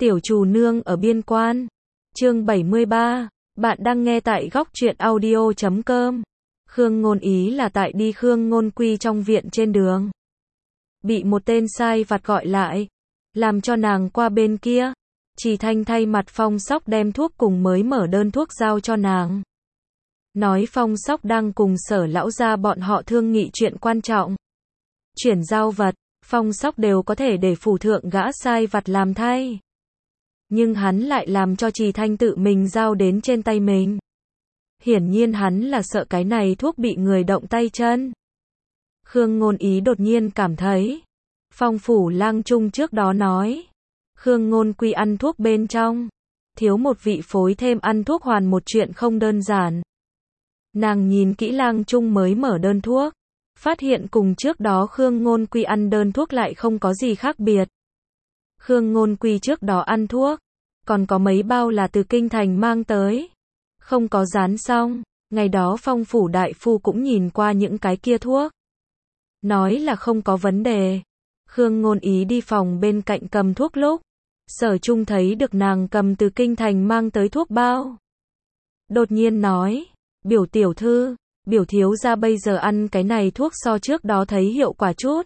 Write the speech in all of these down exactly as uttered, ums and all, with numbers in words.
Tiểu Trù Nương ở biên quan. Chương bảy mươi ba. Bạn đang nghe tại góc truyện audio chấm com. Khương Ngôn Ý là tại đi Khương Ngôn Quy trong viện trên đường. Bị một tên sai vặt gọi lại. Làm cho nàng qua bên kia. Trì Thanh thay mặt Phong Sóc đem thuốc cùng mới mở đơn thuốc giao cho nàng. Nói Phong Sóc đang cùng Sở lão gia bọn họ thương nghị chuyện quan trọng. Chuyển giao vật, Phong Sóc đều có thể để phủ thượng gã sai vặt làm thay. Nhưng hắn lại làm cho Trì Thanh tự mình giao đến trên tay mình. Hiển nhiên hắn là sợ cái này thuốc bị người động tay chân. Khương Ngôn Ý đột nhiên cảm thấy. Phong phủ lang trung trước đó nói. Khương Ngôn Quy ăn thuốc bên trong. Thiếu một vị phối thêm ăn thuốc hoàn một chuyện không đơn giản. Nàng nhìn kỹ lang trung mới mở đơn thuốc. Phát hiện cùng trước đó Khương Ngôn Quy ăn đơn thuốc lại không có gì khác biệt. Khương Ngôn Quy trước đó ăn thuốc. Còn có mấy bao là từ kinh thành mang tới. Không có dán xong. Ngày đó Phong phủ đại phu cũng nhìn qua những cái kia thuốc. Nói là không có vấn đề. Khương Ngôn Ý đi phòng bên cạnh cầm thuốc lúc. Sở Trung thấy được nàng cầm từ kinh thành mang tới thuốc bao. Đột nhiên nói. Biểu tiểu thư, biểu thiếu gia bây giờ ăn cái này thuốc so trước đó thấy hiệu quả chút.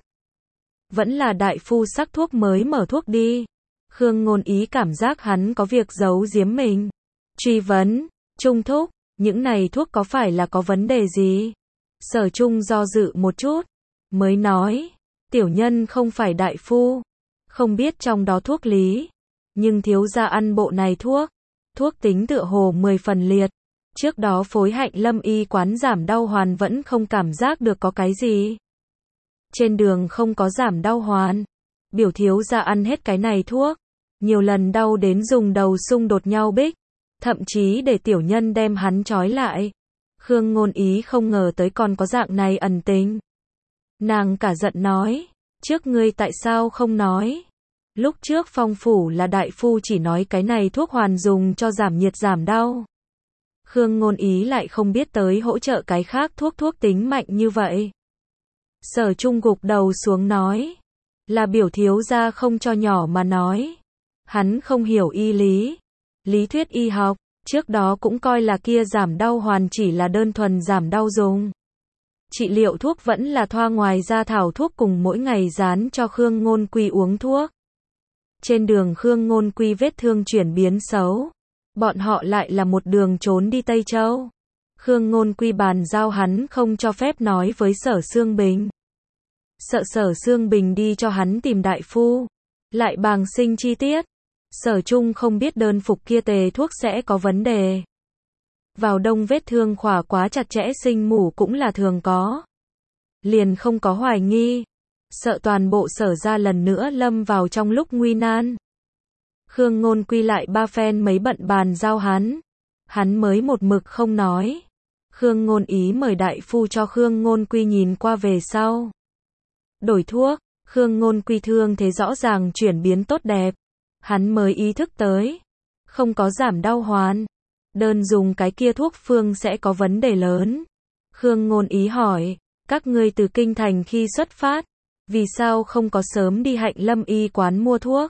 Vẫn là đại phu sắc thuốc mới mở thuốc đi. Khương Ngôn Ý cảm giác hắn có việc giấu giếm mình. Truy vấn, Trung thúc, những này thuốc có phải là có vấn đề gì? Sở Trung do dự một chút, mới nói, tiểu nhân không phải đại phu, không biết trong đó thuốc lý, nhưng thiếu gia ăn bộ này thuốc, thuốc tính tựa hồ mười phần liệt. Trước đó phối hạnh lâm y quán giảm đau hoàn vẫn không cảm giác được có cái gì. Trên đường không có giảm đau hoàn. Biểu thiếu gia ăn hết cái này thuốc. Nhiều lần đau đến dùng đầu xung đột nhau bích. Thậm chí để tiểu nhân đem hắn trói lại. Khương Ngôn Ý không ngờ tới còn có dạng này ẩn tình. Nàng cả giận nói. Trước ngươi tại sao không nói? Lúc trước Phong phủ là đại phu chỉ nói cái này thuốc hoàn dùng cho giảm nhiệt giảm đau. Khương Ngôn Ý lại không biết tới hỗ trợ cái khác thuốc thuốc tính mạnh như vậy. Sở Trung gục đầu xuống nói. Là biểu thiếu gia không cho nhỏ mà nói. Hắn không hiểu y lý. Lý thuyết y học, trước đó cũng coi là kia giảm đau hoàn chỉ là đơn thuần giảm đau dùng. Trị liệu thuốc vẫn là thoa ngoài ra thảo thuốc cùng mỗi ngày dán cho Khương Ngôn Quy uống thuốc. Trên đường Khương Ngôn Quy vết thương chuyển biến xấu. Bọn họ lại là một đường trốn đi Tây Châu. Khương Ngôn Quy bàn giao hắn không cho phép nói với Sở Xương Bình. Sợ Sở Xương Bình đi cho hắn tìm đại phu. Lại bàng sinh chi tiết. Sở Trung không biết đơn phục kia tề thuốc sẽ có vấn đề. Vào đông vết thương khỏa quá chặt chẽ sinh mủ cũng là thường có. Liền không có hoài nghi. Sợ toàn bộ Sở ra lần nữa lâm vào trong lúc nguy nan. Khương Ngôn Quy lại ba phen mấy bận bàn giao hắn. Hắn mới một mực không nói. Khương Ngôn Ý mời đại phu cho Khương Ngôn Quy nhìn qua về sau. Đổi thuốc, Khương Ngôn Quy thương thế rõ ràng chuyển biến tốt đẹp. Hắn mới ý thức tới. Không có giảm đau hoàn. Đơn dùng cái kia thuốc phương sẽ có vấn đề lớn. Khương Ngôn Ý hỏi. Các ngươi từ kinh thành khi xuất phát. Vì sao không có sớm đi hạnh lâm y quán mua thuốc?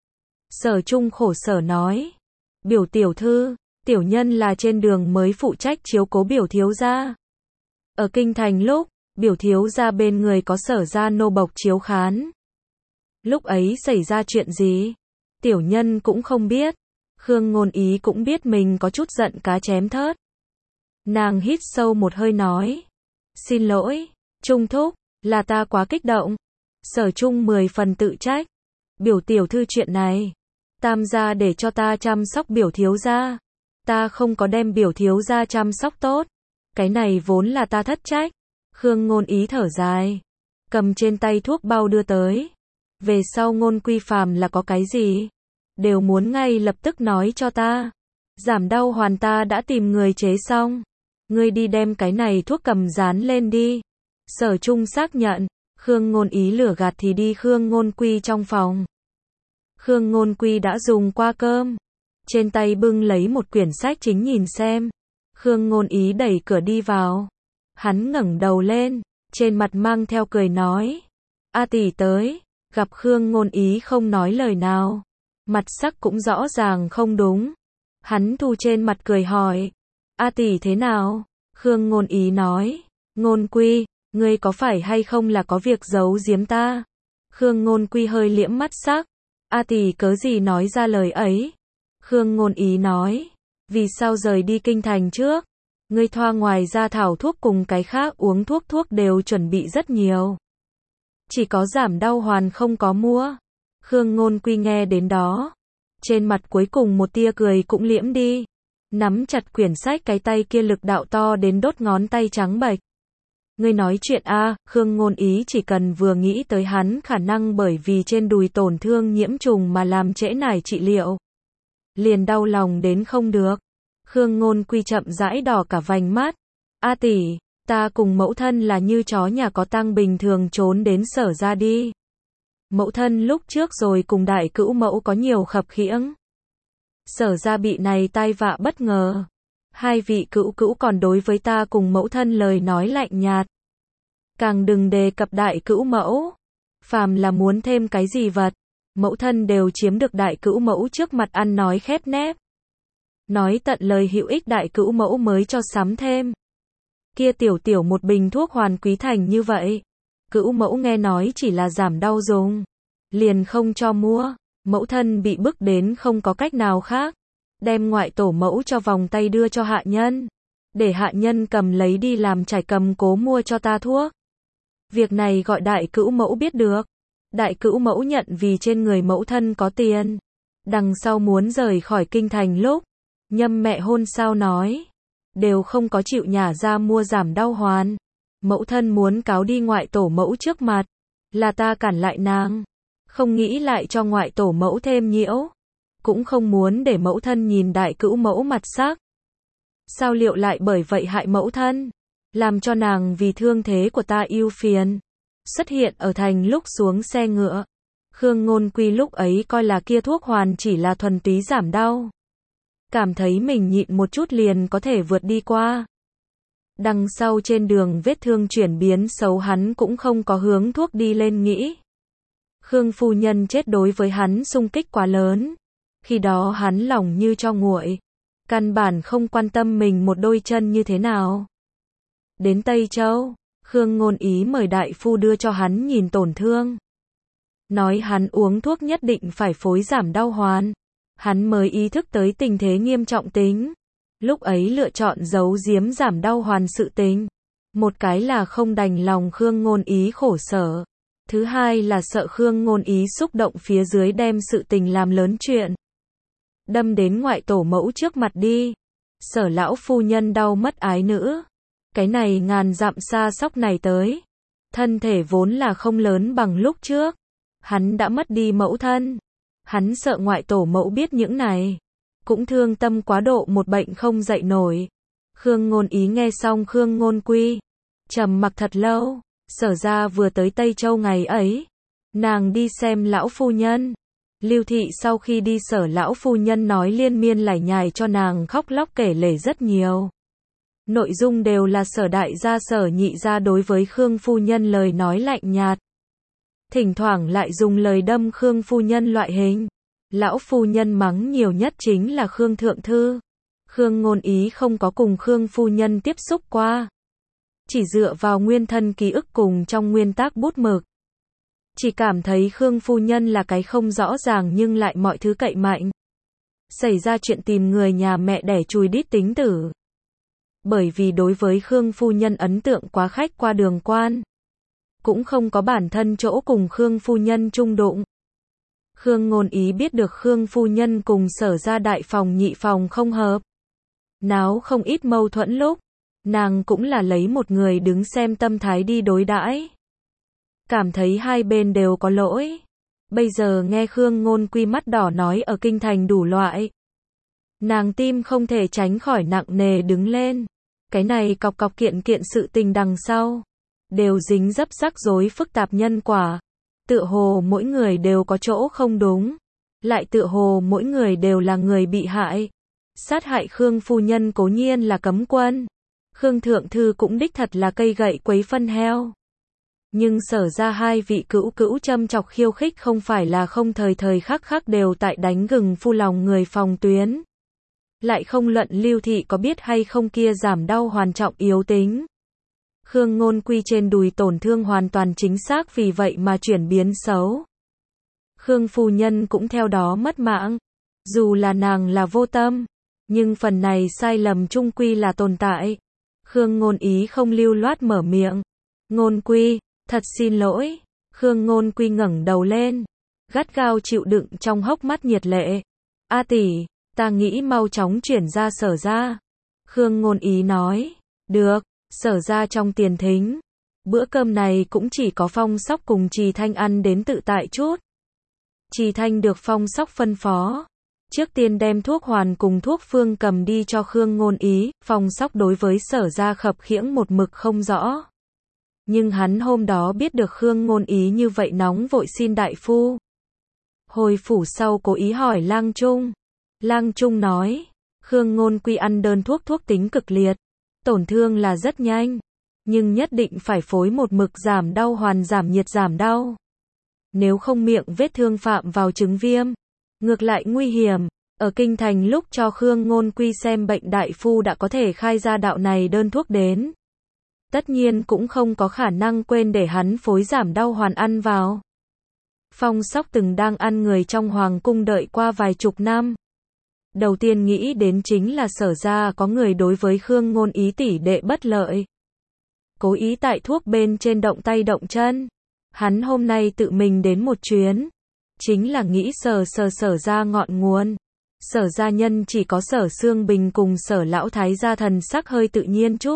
Sở Trung khổ sở nói. Biểu tiểu thư, tiểu nhân là trên đường mới phụ trách chiếu cố biểu thiếu gia. Ở kinh thành lúc, biểu thiếu gia bên người có Sở gia nô bộc chiếu khán. Lúc ấy xảy ra chuyện gì? Tiểu nhân cũng không biết. Khương Ngôn Ý cũng biết mình có chút giận cá chém thớt. Nàng hít sâu một hơi nói. Xin lỗi, Trung thúc, là ta quá kích động. Sở Trung mười phần tự trách. Biểu tiểu thư chuyện này. Tam gia để cho ta chăm sóc biểu thiếu gia. Ta không có đem biểu thiếu gia chăm sóc tốt. Cái này vốn là ta thất trách. Khương Ngôn Ý thở dài. Cầm trên tay thuốc bao đưa tới. Về sau Ngôn Quy phàm là có cái gì? Đều muốn ngay lập tức nói cho ta. Giảm đau hoàn ta đã tìm người chế xong. Ngươi đi đem cái này thuốc cầm dán lên đi. Sở Trung xác nhận. Khương Ngôn Ý lửa gạt thì đi Khương Ngôn Quy trong phòng. Khương Ngôn Quy đã dùng qua cơm. Trên tay bưng lấy một quyển sách chính nhìn xem. Khương Ngôn Ý đẩy cửa đi vào. Hắn ngẩng đầu lên. Trên mặt mang theo cười nói. A tỷ tới. Gặp Khương Ngôn Ý không nói lời nào. mặt sắc cũng rõ ràng không đúng. Hắn thu trên mặt cười hỏi, A tỷ thế nào? Khương Ngôn Ý nói, Ngôn Quy, ngươi có phải hay không là có việc giấu giếm ta? Khương Ngôn Quy hơi liễm mắt sắc, A tỷ cớ gì nói ra lời ấy? Khương Ngôn Ý nói, vì sao rời đi kinh thành trước? Ngươi thoa ngoài ra thảo thuốc cùng cái khác uống thuốc thuốc đều chuẩn bị rất nhiều. Chỉ có giảm đau hoàn không có mua. Khương Ngôn Quy nghe đến đó. Trên mặt cuối cùng một tia cười cũng liễm đi. Nắm chặt quyển sách, cái tay kia lực đạo to đến đốt ngón tay trắng bệch. Ngươi nói chuyện a? Khương Ngôn Ý chỉ cần vừa nghĩ tới hắn khả năng bởi vì trên đùi tổn thương nhiễm trùng mà làm trễ nải trị liệu. Liền đau lòng đến không được. Khương Ngôn Quy chậm rãi đỏ cả vành mắt. A tỷ, ta cùng mẫu thân là như chó nhà có tang bình thường trốn đến Sở ra đi. Mẫu thân lúc trước rồi cùng đại cữu mẫu có nhiều khập khiễng. Sở ra bị này tai vạ bất ngờ. Hai vị cữu cữu còn đối với ta cùng mẫu thân lời nói lạnh nhạt. Càng đừng đề cập đại cữu mẫu. Phàm là muốn thêm cái gì vật, mẫu thân đều chiếm được đại cữu mẫu trước mặt ăn nói khép nép. Nói tận lời hữu ích đại cữu mẫu mới cho sắm thêm. Kia tiểu tiểu một bình thuốc hoàn quý thành như vậy. Cữu mẫu nghe nói chỉ là giảm đau dùng. Liền không cho mua. Mẫu thân bị bức đến không có cách nào khác. Đem ngoại tổ mẫu cho vòng tay đưa cho hạ nhân. Để hạ nhân cầm lấy đi làm trải cầm cố mua cho ta thuốc. Việc này gọi đại cữu mẫu biết được. Đại cữu mẫu nhận vì trên người mẫu thân có tiền. Đằng sau muốn rời khỏi kinh thành lúc. Nhâm mẹ hôn sao nói. Đều không có chịu nhả ra mua giảm đau hoàn. Mẫu thân muốn cáo đi ngoại tổ mẫu trước mặt. Là ta cản lại nàng. Không nghĩ lại cho ngoại tổ mẫu thêm nhiễu. Cũng không muốn để mẫu thân nhìn đại cữu mẫu mặt sắc. Sao liệu lại bởi vậy hại mẫu thân? Làm cho nàng vì thương thế của ta ưu phiền. Xuất hiện ở thành lúc xuống xe ngựa. Khương Ngôn Quy lúc ấy coi là kia thuốc hoàn chỉ là thuần túy giảm đau. Cảm thấy mình nhịn một chút liền có thể vượt đi qua. Đằng sau trên đường vết thương chuyển biến xấu hắn cũng không có hướng thuốc đi lên nghĩ. Khương phu nhân chết đối với hắn xung kích quá lớn. Khi đó hắn lòng như cho nguội. Căn bản không quan tâm mình một đôi chân như thế nào. Đến Tây Châu, Khương Ngôn Ý mời đại phu đưa cho hắn nhìn tổn thương. Nói hắn uống thuốc nhất định phải phối giảm đau hoàn. Hắn mới ý thức tới tình thế nghiêm trọng tính. Lúc ấy lựa chọn giấu giếm giảm đau hoàn sự tình. Một cái là không đành lòng Khương Ngôn Ý khổ sở. Thứ hai là sợ Khương Ngôn Ý xúc động phía dưới đem sự tình làm lớn chuyện. Đâm đến ngoại tổ mẫu trước mặt đi. Sở lão phu nhân đau mất ái nữ. Cái này ngàn dặm xa sóc này tới. Thân thể vốn là không lớn bằng lúc trước. Hắn đã mất đi mẫu thân. Hắn sợ ngoại tổ mẫu biết những này. Cũng thương tâm quá độ một bệnh không dậy nổi. Khương Ngôn Ý nghe xong Khương Ngôn Quy. Trầm mặc thật lâu. Sở ra vừa tới Tây Châu ngày ấy. Nàng đi xem lão phu nhân. Lưu thị sau khi đi sở lão phu nhân nói liên miên lải nhải cho nàng khóc lóc kể lể rất nhiều. Nội dung đều là sở đại gia sở nhị gia đối với Khương phu nhân lời nói lạnh nhạt. Thỉnh thoảng lại dùng lời đâm Khương phu nhân loại hình. Lão phu nhân mắng nhiều nhất chính là Khương thượng thư. Khương Ngôn Ý không có cùng Khương phu nhân tiếp xúc qua. Chỉ dựa vào nguyên thân ký ức cùng trong nguyên tác bút mực. Chỉ cảm thấy Khương phu nhân là cái không rõ ràng nhưng lại mọi thứ cậy mạnh. Xảy ra chuyện tìm người nhà mẹ đẻ chùi đít tính tử. Bởi vì đối với Khương phu nhân ấn tượng quá khách qua đường quan. Cũng không có bản thân chỗ cùng Khương phu nhân chung đụng. Khương Ngôn Ý biết được Khương phu nhân cùng sở ra đại phòng nhị phòng không hợp. Náo không ít mâu thuẫn lúc. Nàng cũng là lấy một người đứng xem tâm thái đi đối đãi. Cảm thấy hai bên đều có lỗi. Bây giờ nghe Khương Ngôn Quy mắt đỏ nói ở kinh thành đủ loại. Nàng tim không thể tránh khỏi nặng nề đứng lên. Cái này cọc cọc kiện kiện sự tình đằng sau. Đều dính dấp rắc rối phức tạp nhân quả. Tựa hồ mỗi người đều có chỗ không đúng. Lại tựa hồ mỗi người đều là người bị hại. Sát hại Khương phu nhân cố nhiên là cấm quân. Khương thượng thư cũng đích thật là cây gậy quấy phân heo. Nhưng Sở ra hai vị cữu cữu châm chọc khiêu khích không phải là không thời thời khắc khắc đều tại đánh gừng phu lòng người phòng tuyến. Lại không luận Lưu Thị có biết hay không kia giảm đau hoàn trọng yếu tính. Khương Ngôn Quy trên đùi tổn thương hoàn toàn chính xác vì vậy mà chuyển biến xấu. Khương phu nhân cũng theo đó mất mạng. Dù là nàng là vô tâm, nhưng phần này sai lầm chung quy là tồn tại. Khương Ngôn Ý không lưu loát mở miệng. Ngôn Quy, thật xin lỗi. Khương Ngôn Quy ngẩng đầu lên, gắt gao chịu đựng trong hốc mắt nhiệt lệ. A tỷ, ta nghĩ mau chóng chuyển ra Sở ra. Khương Ngôn Ý nói. Được, Sở ra trong tiền thính. Bữa cơm này cũng chỉ có Phong Sóc cùng Trì Thanh ăn đến tự tại chút. Trì Thanh được Phong Sóc phân phó. Trước tiên đem thuốc hoàn cùng thuốc phương cầm đi cho Khương Ngôn Ý. Phong Sóc đối với Sở ra khập khiễng một mực không rõ. Nhưng hắn hôm đó biết được Khương Ngôn Ý như vậy nóng vội xin đại phu. Hồi phủ sau cố ý hỏi Lang Trung. Lang Trung nói, Khương Ngôn Quy ăn đơn thuốc thuốc tính cực liệt. Tổn thương là rất nhanh, nhưng nhất định phải phối một mực giảm đau hoàn giảm nhiệt giảm đau. Nếu không miệng vết thương phạm vào chứng viêm, ngược lại nguy hiểm. Ở kinh thành lúc cho Khương Ngôn Quy xem bệnh đại phu đã có thể khai ra đạo này đơn thuốc đến. Tất nhiên cũng không có khả năng quên để hắn phối giảm đau hoàn ăn vào. Phong Sóc từng đang ăn người trong hoàng cung đợi qua vài chục năm. Đầu tiên nghĩ đến chính là Sở ra có người đối với Khương Ngôn Ý tỷ đệ bất lợi. Cố ý tại thuốc bên trên động tay động chân. Hắn hôm nay tự mình đến một chuyến. Chính là nghĩ sờ sờ Sở ra ngọn nguồn. Sở gia nhân chỉ có Sở Xương Bình cùng Sở lão thái gia thần sắc hơi tự nhiên chút.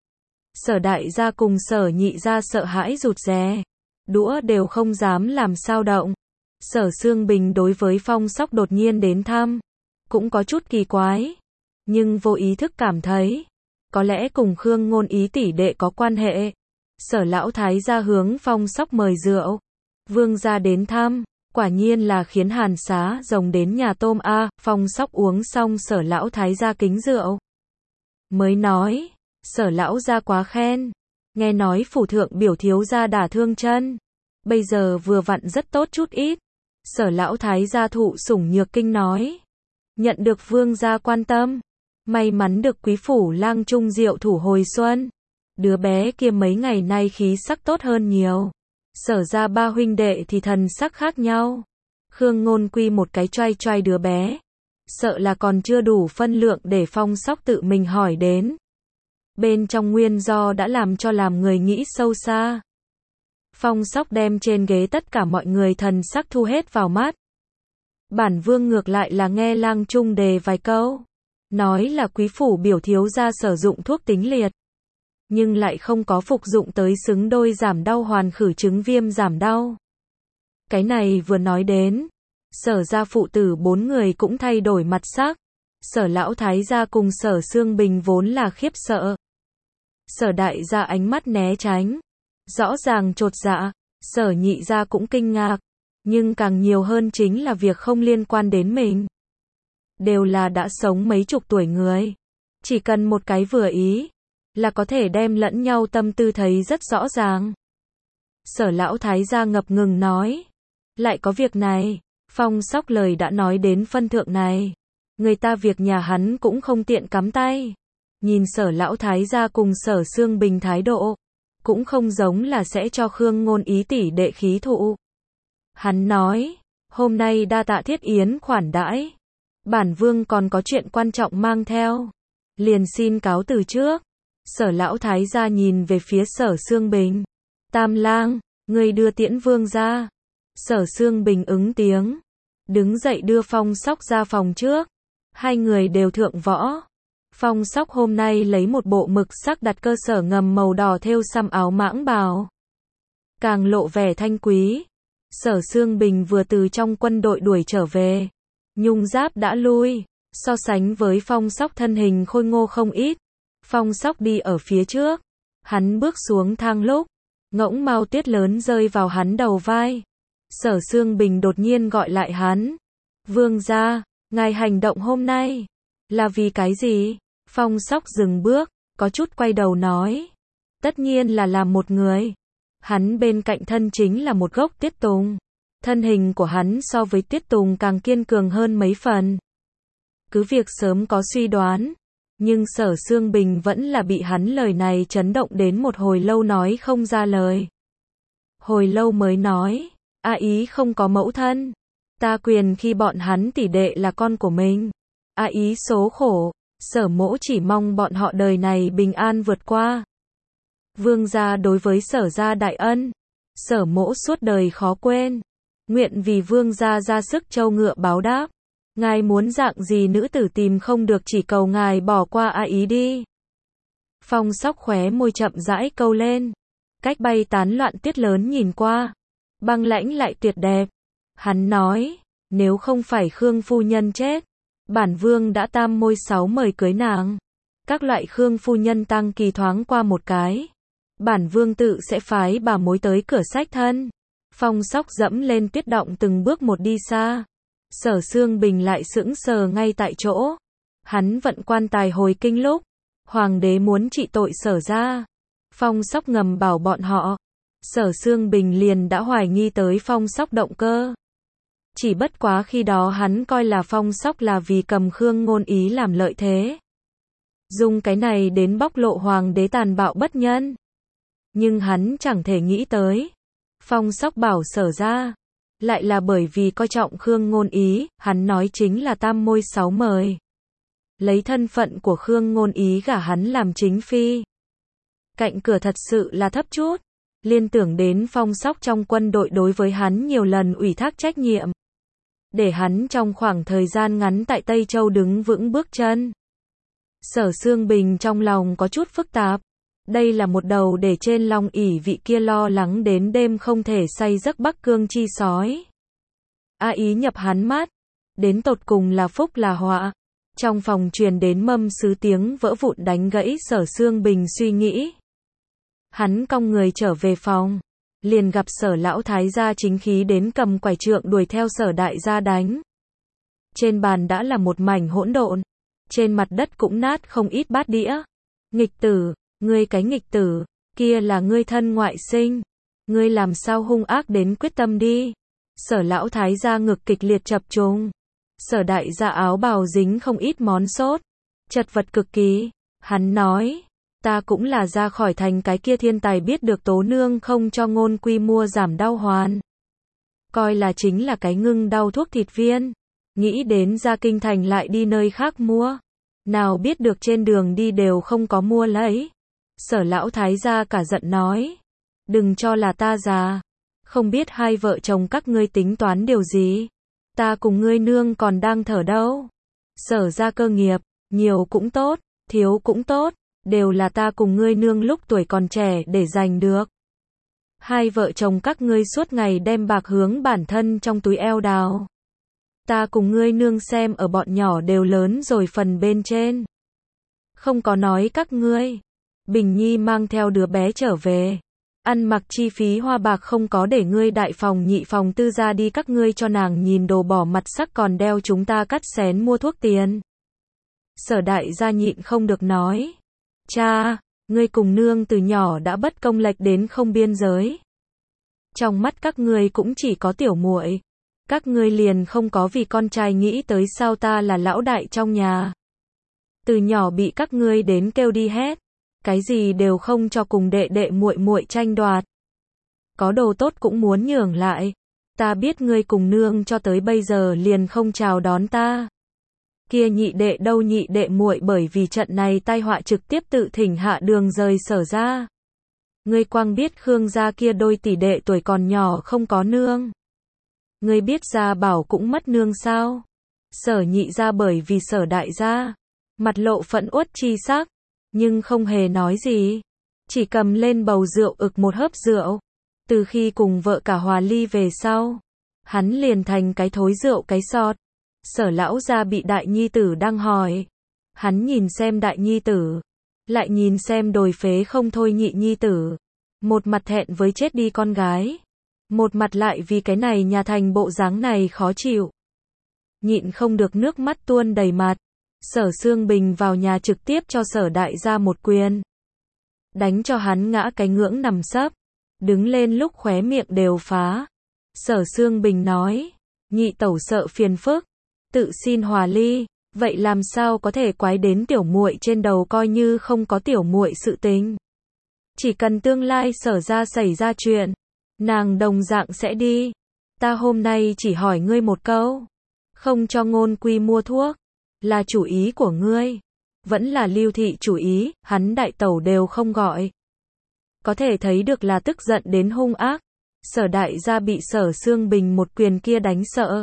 Sở đại gia cùng Sở nhị gia sợ hãi rụt rè. Đũa đều không dám làm sao động. Sở Xương Bình đối với Phong Sóc đột nhiên đến thăm. Cũng có chút kỳ quái. Nhưng vô ý thức cảm thấy. Có lẽ cùng Khương Ngôn Ý tỷ đệ có quan hệ. Sở lão thái gia hướng Phong Sóc mời rượu. Vương gia đến thăm. Quả nhiên là khiến hàn xá rồng đến nhà tôm a. Phong Sóc uống xong Sở lão thái gia kính rượu. Mới nói. Sở lão gia quá khen. Nghe nói phủ thượng biểu thiếu gia đả thương chân. Bây giờ vừa vặn rất tốt chút ít. Sở lão thái gia thụ sủng nhược kinh nói. Nhận được vương gia quan tâm. May mắn được quý phủ Lang Trung diệu thủ hồi xuân. Đứa bé kia mấy ngày nay khí sắc tốt hơn nhiều. Sở ra ba huynh đệ thì thần sắc khác nhau. Khương Ngôn Quy một cái choai choai đứa bé. Sợ là còn chưa đủ phân lượng để Phong Sóc tự mình hỏi đến. Bên trong nguyên do đã làm cho làm người nghĩ sâu xa. Phong Sóc đem trên ghế tất cả mọi người thần sắc thu hết vào mắt. Bản vương ngược lại là nghe Lang Trung đề vài câu. Nói là quý phủ biểu thiếu gia sử dụng thuốc tính liệt. Nhưng lại không có phục dụng tới xứng đôi giảm đau hoàn khử chứng viêm giảm đau. Cái này vừa nói đến. Sở gia phụ tử bốn người cũng thay đổi mặt sắc. Sở lão thái gia cùng Sở Xương Bình vốn là khiếp sợ. Sở đại gia ánh mắt né tránh. Rõ ràng chột dạ. Sở nhị gia cũng kinh ngạc. Nhưng càng nhiều hơn chính là việc không liên quan đến mình. Đều là đã sống mấy chục tuổi người. Chỉ cần một cái vừa ý. Là có thể đem lẫn nhau tâm tư thấy rất rõ ràng. Sở lão thái gia ngập ngừng nói. Lại có việc này. Phong Sóc lời đã nói đến phân thượng này. Người ta việc nhà hắn cũng không tiện cắm tay. Nhìn Sở lão thái gia cùng Sở Xương Bình thái độ. Cũng không giống là sẽ cho Khương Ngôn Ý tỷ đệ khí thụ. Hắn nói. Hôm nay đa tạ thiết yến khoản đãi. Bản vương còn có chuyện quan trọng mang theo. Liền xin cáo từ trước. Sở lão thái gia nhìn về phía Sở Xương Bình. Tam lang, người đưa tiễn vương ra. Sở Xương Bình ứng tiếng. Đứng dậy đưa Phong Sóc ra phòng trước. Hai người đều thượng võ. Phong Sóc hôm nay lấy một bộ mực sắc đặt cơ sở ngầm màu đỏ thêu xăm áo mãng bào. Càng lộ vẻ thanh quý. Sở Xương Bình vừa từ trong quân đội đuổi trở về. Nhung giáp đã lui. So sánh với Phong Sóc thân hình khôi ngô không ít. Phong Sóc đi ở phía trước. Hắn bước xuống thang lúc. Ngỗng mao tuyết lớn rơi vào hắn đầu vai. Sở Xương Bình đột nhiên gọi lại hắn. Vương gia, ngài hành động hôm nay. Là vì cái gì? Phong Sóc dừng bước. Có chút quay đầu nói. Tất nhiên là làm một người. Hắn bên cạnh thân chính là một gốc tiết tùng. Thân hình của hắn so với tiết tùng càng kiên cường hơn mấy phần. Cứ việc sớm có suy đoán, nhưng Sở Xương Bình vẫn là bị hắn lời này chấn động đến một hồi lâu nói không ra lời. Hồi lâu mới nói, A Ý không có mẫu thân. Ta quyền khi bọn hắn tỷ đệ là con của mình. A Ý số khổ, Sở mỗ chỉ mong bọn họ đời này bình an vượt qua. Vương gia đối với Sở gia đại ân, Sở mỗ suốt đời khó quên. Nguyện vì vương gia ra sức trâu ngựa báo đáp. Ngài muốn dạng gì nữ tử tìm không được, chỉ cầu ngài bỏ qua A Ý đi. Phong Sóc khóe môi chậm rãi câu lên. Cách bay tán loạn tuyết lớn nhìn qua, băng lãnh lại tuyệt đẹp. Hắn nói, nếu không phải Khương phu nhân chết, bản vương đã tam môi sáu mời cưới nàng. Các loại Khương phu nhân tăng kỳ thoáng qua một cái, bản vương tự sẽ phái bà mối tới cửa sách thân. Phong Sóc dẫm lên tuyết động từng bước một đi xa. Sở Xương Bình lại sững sờ ngay tại chỗ. Hắn vận quan tài hồi kinh lúc hoàng đế muốn trị tội Sở gia, Phong Sóc ngầm bảo bọn họ. Sở Xương Bình liền đã hoài nghi tới Phong Sóc động cơ. Chỉ bất quá khi đó hắn coi là Phong Sóc là vì cầm Khương Ngôn Ý làm lợi thế, dùng cái này đến bóc lộ hoàng đế tàn bạo bất nhân. Nhưng hắn chẳng thể nghĩ tới, Phong Sóc bảo Sở gia, lại là bởi vì coi trọng Khương Ngôn Ý. Hắn nói chính là tam môi sáu mời, lấy thân phận của Khương Ngôn Ý gả hắn làm chính phi. Cạnh cửa thật sự là thấp chút. Liên tưởng đến Phong Sóc trong quân đội đối với hắn nhiều lần ủy thác trách nhiệm, để hắn trong khoảng thời gian ngắn tại Tây Châu đứng vững bước chân. Sở Xương Bình trong lòng có chút phức tạp. Đây là một đầu để trên long ỷ vị kia lo lắng đến đêm không thể say giấc Bắc Cương chi sói. A Ý nhập hắn mắt, đến tột cùng là phúc là họa. Trong phòng truyền đến mâm sứ tiếng vỡ vụn đánh gãy Sở Xương Bình suy nghĩ. Hắn cong người trở về phòng, liền gặp Sở lão thái gia chính khí đến cầm quải trượng đuổi theo Sở đại gia đánh. Trên bàn đã là một mảnh hỗn độn, trên mặt đất cũng nát không ít bát đĩa. Nghịch tử, ngươi cái nghịch tử, kia là ngươi thân ngoại sinh, ngươi làm sao hung ác đến quyết tâm đi. Sở lão thái gia ngực kịch liệt chập trùng. Sở đại gia áo bào dính không ít món sốt, chật vật cực kỳ. Hắn nói, ta cũng là ra khỏi thành cái kia thiên tài biết được tố nương không cho Ngôn Quy mua giảm đau hoàn, coi là chính là cái ngưng đau thuốc thịt viên. Nghĩ đến ra kinh thành lại đi nơi khác mua, nào biết được trên đường đi đều không có mua lấy. Sở lão thái gia cả giận nói, đừng cho là ta già, không biết hai vợ chồng các ngươi tính toán điều gì. Ta cùng ngươi nương còn đang thở đâu. Sở ra cơ nghiệp, nhiều cũng tốt, thiếu cũng tốt, đều là ta cùng ngươi nương lúc tuổi còn trẻ để giành được. Hai vợ chồng các ngươi suốt ngày đem bạc hướng bản thân trong túi eo đào. Ta cùng ngươi nương xem ở bọn nhỏ đều lớn rồi phần bên trên. Không có nói các ngươi. Bình Nhi mang theo đứa bé trở về, ăn mặc chi phí hoa bạc không có để ngươi đại phòng nhị phòng tư gia đi, các ngươi cho nàng nhìn đồ bỏ mặt sắc còn đeo chúng ta cắt xén mua thuốc tiền. Sở đại gia nhịn không được nói, cha, ngươi cùng nương từ nhỏ đã bất công lệch đến không biên giới. Trong mắt các ngươi cũng chỉ có tiểu muội, các ngươi liền không có vì con trai nghĩ tới sao ta là lão đại trong nhà. Từ nhỏ bị các ngươi đến kêu đi hết, cái gì đều không cho cùng đệ đệ muội muội tranh đoạt. Có đồ tốt cũng muốn nhường lại. Ta biết ngươi cùng nương cho tới bây giờ liền không chào đón ta. Kia nhị đệ đâu, nhị đệ muội bởi vì trận này tai họa trực tiếp tự thỉnh hạ đường rời Sở ra. Ngươi quang biết Khương gia kia đôi tỷ đệ tuổi còn nhỏ không có nương. Ngươi biết Gia Bảo cũng mất nương sao? Sở nhị gia bởi vì Sở đại gia, mặt lộ phẫn uất chi sắc, nhưng không hề nói gì, chỉ cầm lên bầu rượu ực một hớp rượu. Từ khi cùng vợ cả hòa ly về sau, hắn liền thành cái thối rượu cái sọt. Sở lão gia bị đại nhi tử đang hỏi, hắn nhìn xem đại nhi tử, lại nhìn xem đồi phế không thôi nhị nhi tử, một mặt thẹn với chết đi con gái, một mặt lại vì cái này nhà thành bộ dáng này khó chịu, nhịn không được nước mắt tuôn đầy mặt. Sở Xương Bình vào nhà trực tiếp cho Sở đại gia một quyền, đánh cho hắn ngã cái ngưỡng nằm sấp. đứng lên lúc khóe miệng đều phá. Sở Sương Bình nói, nhị tẩu sợ phiền phức, tự xin hòa ly, vậy làm sao có thể quái đến tiểu muội trên đầu, coi như không có tiểu muội sự tình. Chỉ cần tương lai Sở ra xảy ra chuyện, nàng đồng dạng sẽ đi. Ta hôm nay chỉ hỏi ngươi một câu, không cho Ngôn Quy mua thuốc, là chủ ý của ngươi, vẫn là Lưu thị chủ ý, hắn đại tẩu đều không gọi. Có thể thấy được là tức giận đến hung ác. Sở đại gia bị Sở Sương Bình một quyền kia đánh sợ.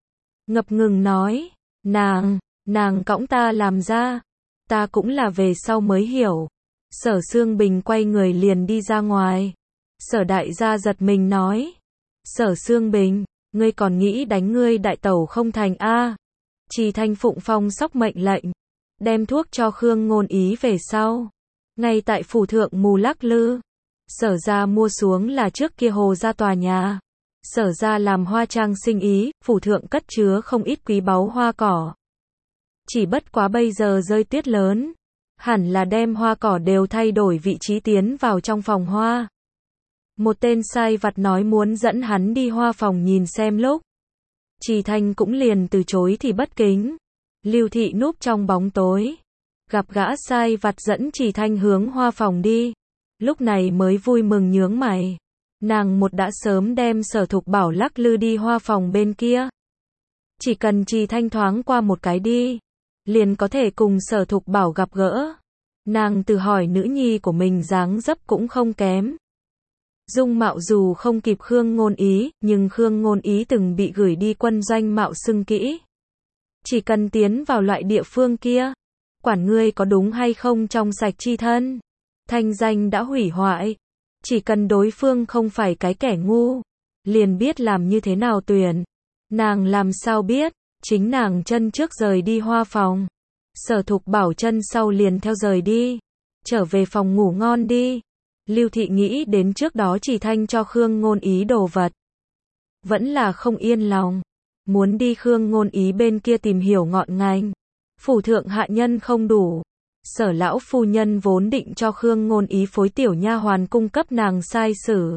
Ngập ngừng nói, nàng, nàng cõng ta làm ra, ta cũng là về sau mới hiểu. Sở Sương Bình quay người liền đi ra ngoài. Sở đại gia giật mình nói, Sở Sương Bình, ngươi còn nghĩ đánh ngươi đại tẩu không thành a? Trì Thanh phụng phong sóc mệnh lệnh, đem thuốc cho Khương Ngôn Ý về sau. Ngay tại phủ thượng mù lắc lư, Sở ra mua xuống là trước kia Hồ gia tòa nhà. Sở ra làm hoa trang sinh ý, phủ thượng cất chứa không ít quý báu hoa cỏ. Chỉ bất quá bây giờ rơi tuyết lớn, hẳn là đem hoa cỏ đều thay đổi vị trí tiến vào trong phòng hoa. Một tên sai vặt nói muốn dẫn hắn đi hoa phòng nhìn xem lúc. Trì Thanh cũng liền từ chối thì bất kính. Lưu thị núp trong bóng tối, gặp gã sai vặt dẫn Trì Thanh hướng hoa phòng đi. Lúc này mới vui mừng nhướng mày. Nàng một đã sớm đem Sở Thục Bảo lắc lư đi hoa phòng bên kia. Chỉ cần Trì Thanh thoáng qua một cái đi, liền có thể cùng Sở Thục Bảo gặp gỡ. Nàng tự hỏi nữ nhi của mình dáng dấp cũng không kém. Dung mạo dù không kịp Khương Ngôn Ý, nhưng Khương Ngôn Ý từng bị gửi đi quân doanh mạo xưng kỹ. Chỉ cần tiến vào loại địa phương kia, quản ngươi có đúng hay không trong sạch chi thân, thanh danh đã hủy hoại. Chỉ cần đối phương không phải cái kẻ ngu, liền biết làm như thế nào tuyển. Nàng làm sao biết, chính nàng chân trước rời đi hoa phòng. Sở Thục Bảo chân sau liền theo rời đi. Trở về phòng ngủ ngon đi. Lưu thị nghĩ đến trước đó Trì Thanh cho Khương Ngôn Ý đồ vật, vẫn là không yên lòng, muốn đi Khương Ngôn Ý bên kia tìm hiểu ngọn ngành. Phủ thượng hạ nhân không đủ, Sở lão phu nhân vốn định cho Khương Ngôn Ý phối tiểu nha hoàn cung cấp nàng sai sử.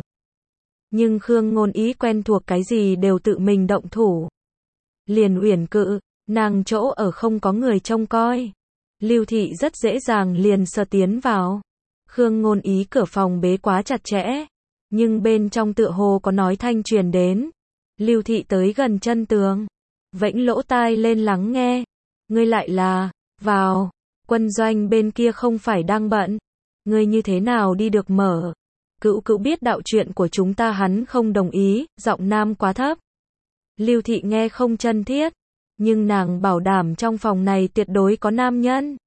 Nhưng Khương Ngôn Ý quen thuộc cái gì đều tự mình động thủ. Liền uyển cự, nàng chỗ ở không có người trông coi. Lưu thị rất dễ dàng liền sờ tiến vào. Khương Ngôn Ý cửa phòng bế quá chặt chẽ, nhưng bên trong tựa hồ có nói thanh truyền đến. Lưu thị tới gần chân tường, vẫy lỗ tai lên lắng nghe. Ngươi lại là, vào, quân doanh bên kia không phải đang bận, ngươi như thế nào đi được mở. Cữu cữu biết đạo chuyện của chúng ta, hắn không đồng ý, giọng nam quá thấp. Lưu thị nghe không chân thiết, nhưng nàng bảo đảm trong phòng này tuyệt đối có nam nhân.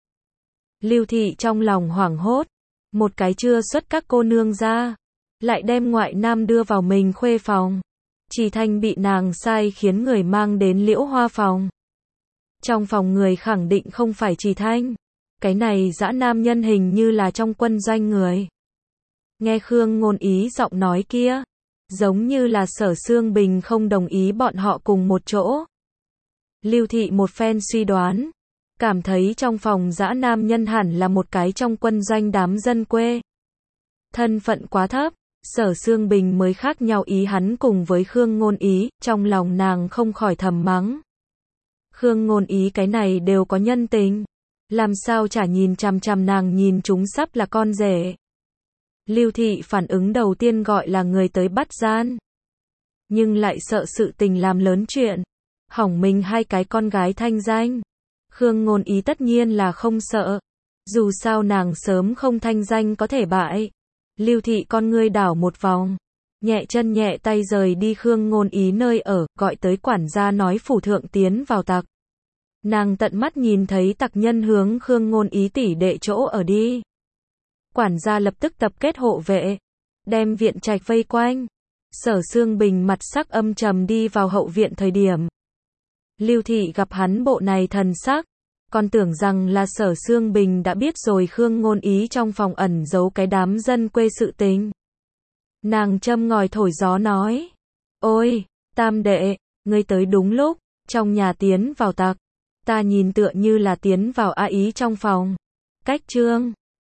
Lưu thị trong lòng hoảng hốt, một cái chưa xuất các cô nương ra, lại đem ngoại nam đưa vào mình khuê phòng. Trì Thanh bị nàng sai khiến người mang đến Liễu Hoa phòng. Trong phòng người khẳng định không phải Trì Thanh. Cái này dã nam nhân hình như là trong quân doanh người. Nghe Khương Ngôn Ý giọng nói kia, giống như là Sở Sương Bình không đồng ý bọn họ cùng một chỗ. Lưu thị một phen suy đoán, cảm thấy trong phòng dã nam nhân hẳn là một cái trong quân doanh đám dân quê. Thân phận quá thấp, Sở Sương Bình mới khác nhau ý hắn cùng với Khương Ngôn Ý, trong lòng nàng không khỏi thầm mắng. Khương Ngôn Ý cái này đều có nhân tình, làm sao chả nhìn chằm chằm nàng nhìn chúng sắp là con rể. Lưu thị phản ứng đầu tiên gọi là người tới bắt gian, nhưng lại sợ sự tình làm lớn chuyện, hỏng mình hai cái con gái thanh danh. Khương Ngôn Ý tất nhiên là không sợ, dù sao nàng sớm không thanh danh có thể bại. Lưu thị con ngươi đảo một vòng, nhẹ chân nhẹ tay rời đi Khương Ngôn Ý nơi ở, gọi tới quản gia nói phủ thượng tiến vào tặc. Nàng tận mắt nhìn thấy tặc nhân hướng Khương Ngôn Ý tỷ đệ chỗ ở đi. Quản gia lập tức tập kết hộ vệ, đem viện trạch vây quanh. Sở Sương Bình mặt sắc âm trầm đi vào hậu viện thời điểm. Lưu thị gặp hắn bộ này thần sắc, còn tưởng rằng là Sở Sương Bình đã biết rồi Khương Ngôn Ý trong phòng ẩn giấu cái đám dân quê sự tình. Nàng châm ngòi thổi gió nói, ôi, tam đệ, ngươi tới đúng lúc, trong nhà tiến vào tặc, ta nhìn tựa như là tiến vào A Ý trong phòng. Cách trương,